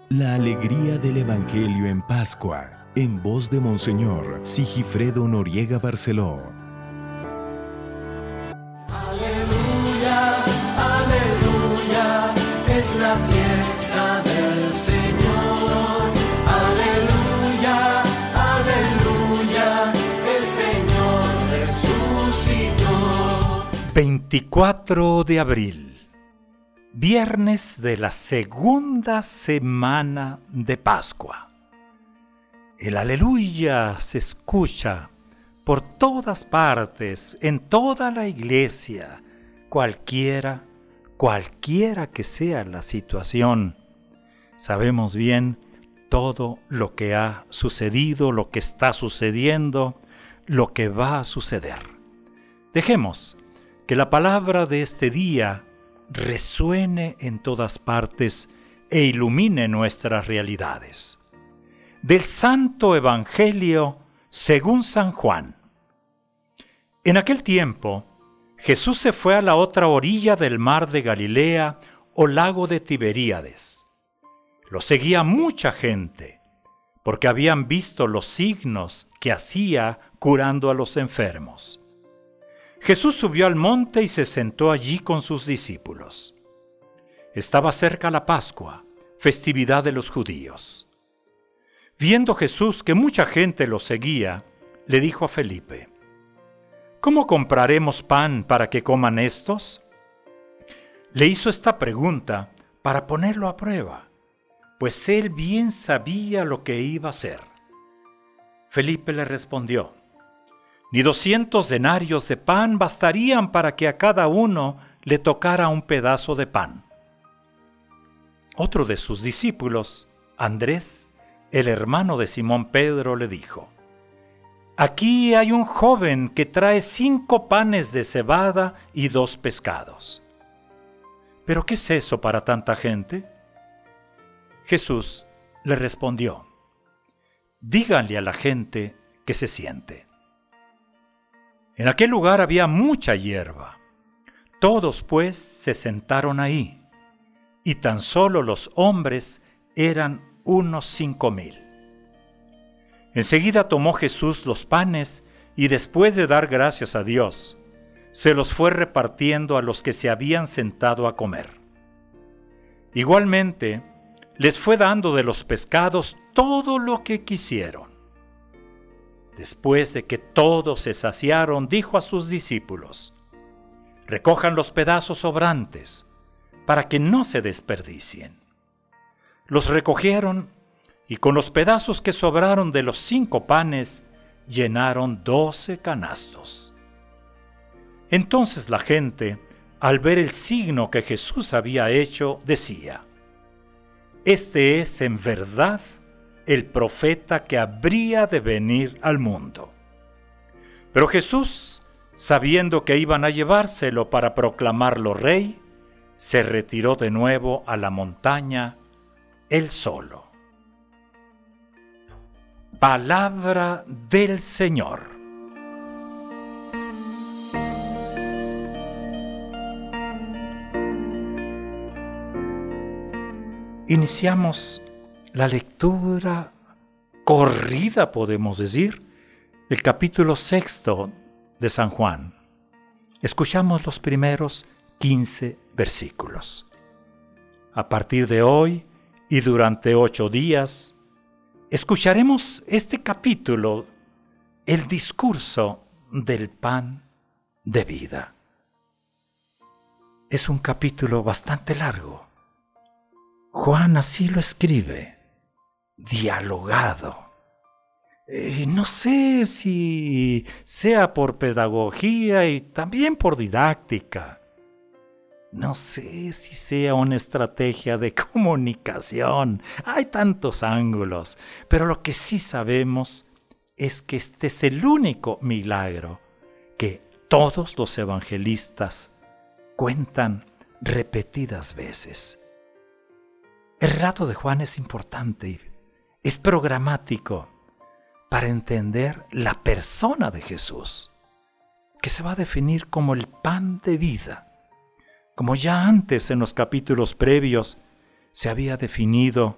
La alegría del Evangelio en Pascua, en voz de Monseñor Sigifredo Noriega Barceló. Aleluya, aleluya, es la fiesta del Señor. Aleluya, aleluya, el Señor resucitó. 24 de abril. Viernes de la segunda semana de Pascua. El aleluya se escucha por todas partes, en toda la iglesia, cualquiera que sea la situación. Sabemos bien todo lo que ha sucedido, lo que está sucediendo, lo que va a suceder. Dejemos que la palabra de este día resuene en todas partes e ilumine nuestras realidades. Del Santo Evangelio según San Juan. En aquel tiempo, Jesús se fue a la otra orilla del mar de Galilea o lago de Tiberíades. Lo seguía mucha gente, porque habían visto los signos que hacía curando a los enfermos. Jesús subió al monte y se sentó allí con sus discípulos. Estaba cerca la Pascua, festividad de los judíos. Viendo Jesús que mucha gente lo seguía, le dijo a Felipe: ¿Cómo compraremos pan para que coman estos? Le hizo esta pregunta para ponerlo a prueba, pues él bien sabía lo que iba a hacer. Felipe le respondió: Ni 200 denarios de pan bastarían para que a cada uno le tocara un pedazo de pan. Otro de sus discípulos, Andrés, el hermano de Simón Pedro, le dijo: Aquí hay un joven que trae 5 panes de cebada y 2 pescados. ¿Pero qué es eso para tanta gente? Jesús le respondió: Díganle a la gente que se siente. En aquel lugar había mucha hierba. Todos, pues, se sentaron ahí, y tan solo los hombres eran unos 5,000. Enseguida tomó Jesús los panes y después de dar gracias a Dios, se los fue repartiendo a los que se habían sentado a comer. Igualmente, les fue dando de los pescados todo lo que quisieron. Después de que todos se saciaron, dijo a sus discípulos: Recojan los pedazos sobrantes, para que no se desperdicien. Los recogieron, y con los pedazos que sobraron de los 5 panes, llenaron 12 canastos. Entonces la gente, al ver el signo que Jesús había hecho, decía: Este es en verdad el profeta que habría de venir al mundo. Pero Jesús, sabiendo que iban a llevárselo para proclamarlo rey, se retiró de nuevo a la montaña, él solo. Palabra del Señor. Iniciamos la lectura corrida, podemos decir, el capítulo 6 de San Juan. Escuchamos los primeros 15 versículos. A partir de hoy y durante 8 días, escucharemos este capítulo, el discurso del pan de vida. Es un capítulo bastante largo. Juan así lo escribe. Dialogado. No sé si sea por pedagogía y también por didáctica. No sé si sea una estrategia de comunicación. Hay tantos ángulos, pero lo que sí sabemos es que este es el único milagro que todos los evangelistas cuentan repetidas veces. El relato de Juan es importante, es programático para entender la persona de Jesús, que se va a definir como el pan de vida, como ya antes en los capítulos previos se había definido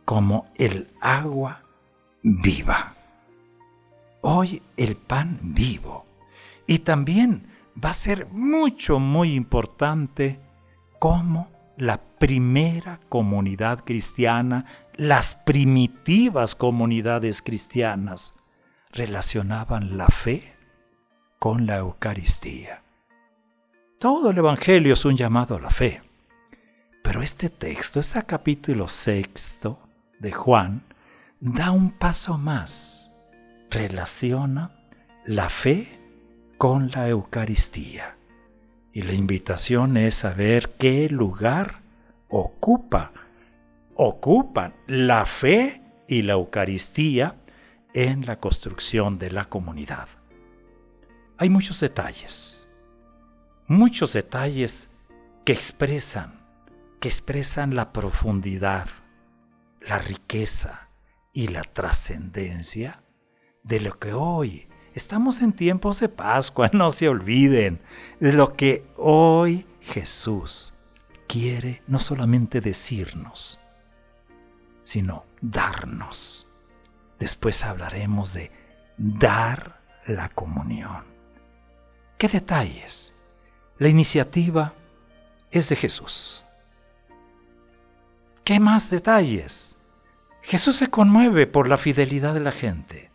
como el agua viva. Hoy el pan vivo. Y también va a ser muy importante como la primera comunidad cristiana, las primitivas comunidades cristianas, relacionaban la fe con la Eucaristía. Todo el Evangelio es un llamado a la fe. Pero este texto, este capítulo 6 de Juan, da un paso más. Relaciona la fe con la Eucaristía. Y la invitación es saber qué lugar ocupan la fe y la Eucaristía en la construcción de la comunidad. Hay muchos detalles que expresan la profundidad, la riqueza y la trascendencia de lo que hoy estamos en tiempos de Pascua. No se olviden de lo que hoy Jesús quiere no solamente decirnos, sino darnos. Después hablaremos de dar la comunión. ¿Qué detalles? La iniciativa es de Jesús. ¿Qué más detalles? Jesús se conmueve por la fidelidad de la gente.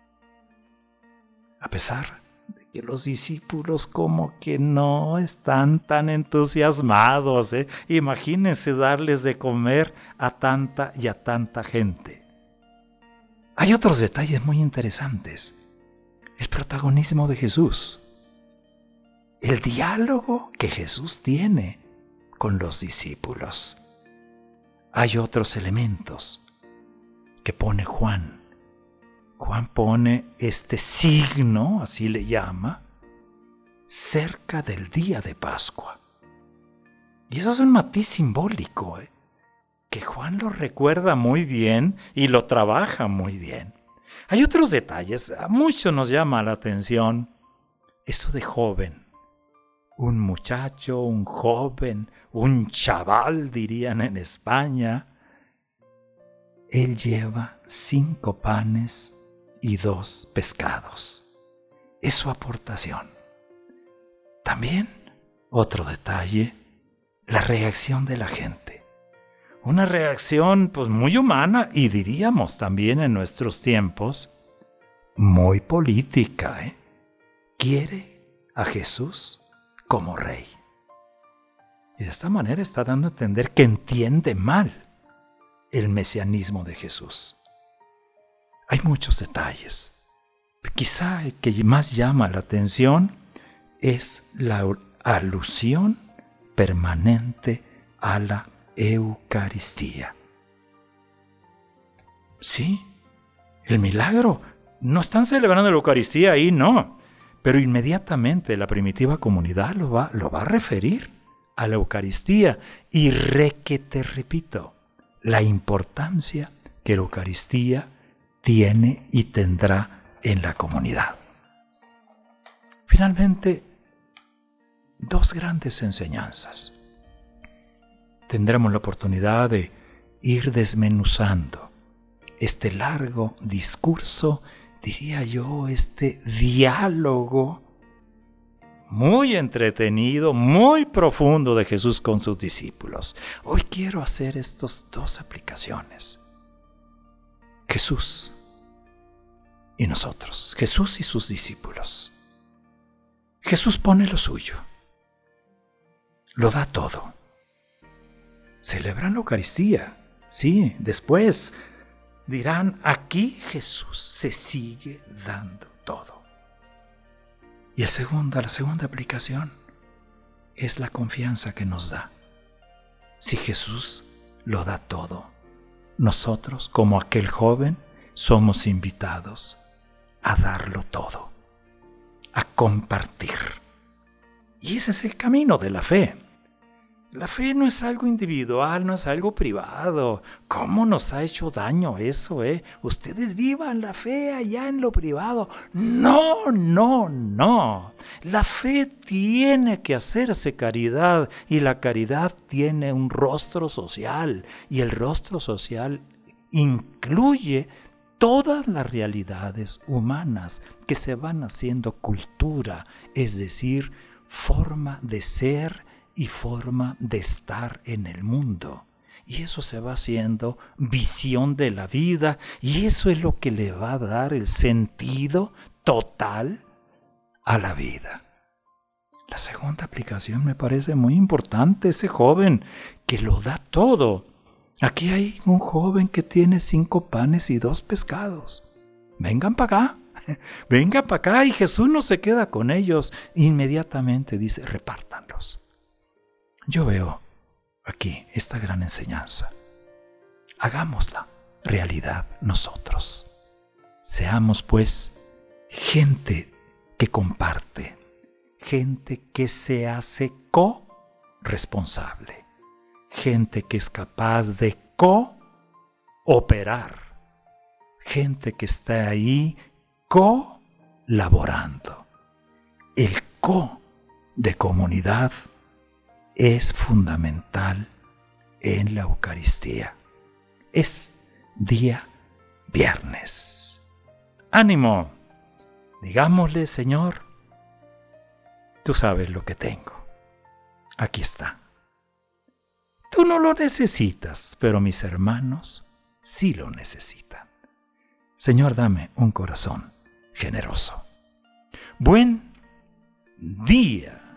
A pesar de que los discípulos como que no están tan entusiasmados, Imagínense darles de comer a tanta y a tanta gente. Hay otros detalles muy interesantes. El protagonismo de Jesús. El diálogo que Jesús tiene con los discípulos. Hay otros elementos que pone Juan. Juan pone este signo, así le llama, cerca del día de Pascua. Y eso es un matiz simbólico, que Juan lo recuerda muy bien y lo trabaja muy bien. Hay otros detalles, a muchos nos llama la atención. Esto de joven, un muchacho, un joven, un chaval, dirían en España. Él lleva 5 panes y 2 pescados. Es su aportación. También, otro detalle, la reacción de la gente. Una reacción muy humana y diríamos también en nuestros tiempos, muy política. Quiere a Jesús como rey. Y de esta manera está dando a entender que entiende mal el mesianismo de Jesús. Hay muchos detalles. Quizá el que más llama la atención es la alusión permanente a la Eucaristía. Sí, el milagro. No están celebrando la Eucaristía ahí, no. Pero inmediatamente la primitiva comunidad lo va a referir a la Eucaristía. Y te repito, la importancia que la Eucaristía tiene y tendrá en la comunidad. Finalmente, 2 grandes enseñanzas. Tendremos la oportunidad de ir desmenuzando este largo discurso, diría yo, este diálogo muy entretenido, muy profundo de Jesús con sus discípulos. Hoy quiero hacer estas 2 aplicaciones. Jesús y nosotros, Jesús y sus discípulos. Jesús pone lo suyo, lo da todo. Celebran la Eucaristía, sí, después dirán, aquí Jesús se sigue dando todo. Y la segunda aplicación es la confianza que nos da. Si Jesús lo da todo, nosotros, como aquel joven, somos invitados a darlo todo, a compartir. Y ese es el camino de la fe. La fe no es algo individual, no es algo privado. ¿Cómo nos ha hecho daño eso, Ustedes vivan la fe allá en lo privado. No, no, no. La fe tiene que hacerse caridad y la caridad tiene un rostro social. Y el rostro social incluye todas las realidades humanas que se van haciendo cultura, es decir, forma de ser y forma de estar en el mundo. Y eso se va haciendo visión de la vida, y eso es lo que le va a dar el sentido total a la vida. La segunda aplicación me parece muy importante, ese joven que lo da todo. Aquí hay un joven que tiene 5 panes y 2 pescados. Vengan para acá, y Jesús no se queda con ellos. Inmediatamente dice, repártanlos. Yo veo aquí esta gran enseñanza. Hagámosla realidad nosotros. Seamos pues gente que comparte, gente que se hace co-responsable, gente que es capaz de cooperar, gente que está ahí colaborando. El co de comunidad es fundamental en la Eucaristía. Es día viernes. ¡Ánimo! Digámosle, Señor, tú sabes lo que tengo. Aquí está. Tú no lo necesitas, pero mis hermanos sí lo necesitan. Señor, dame un corazón generoso. Buen día.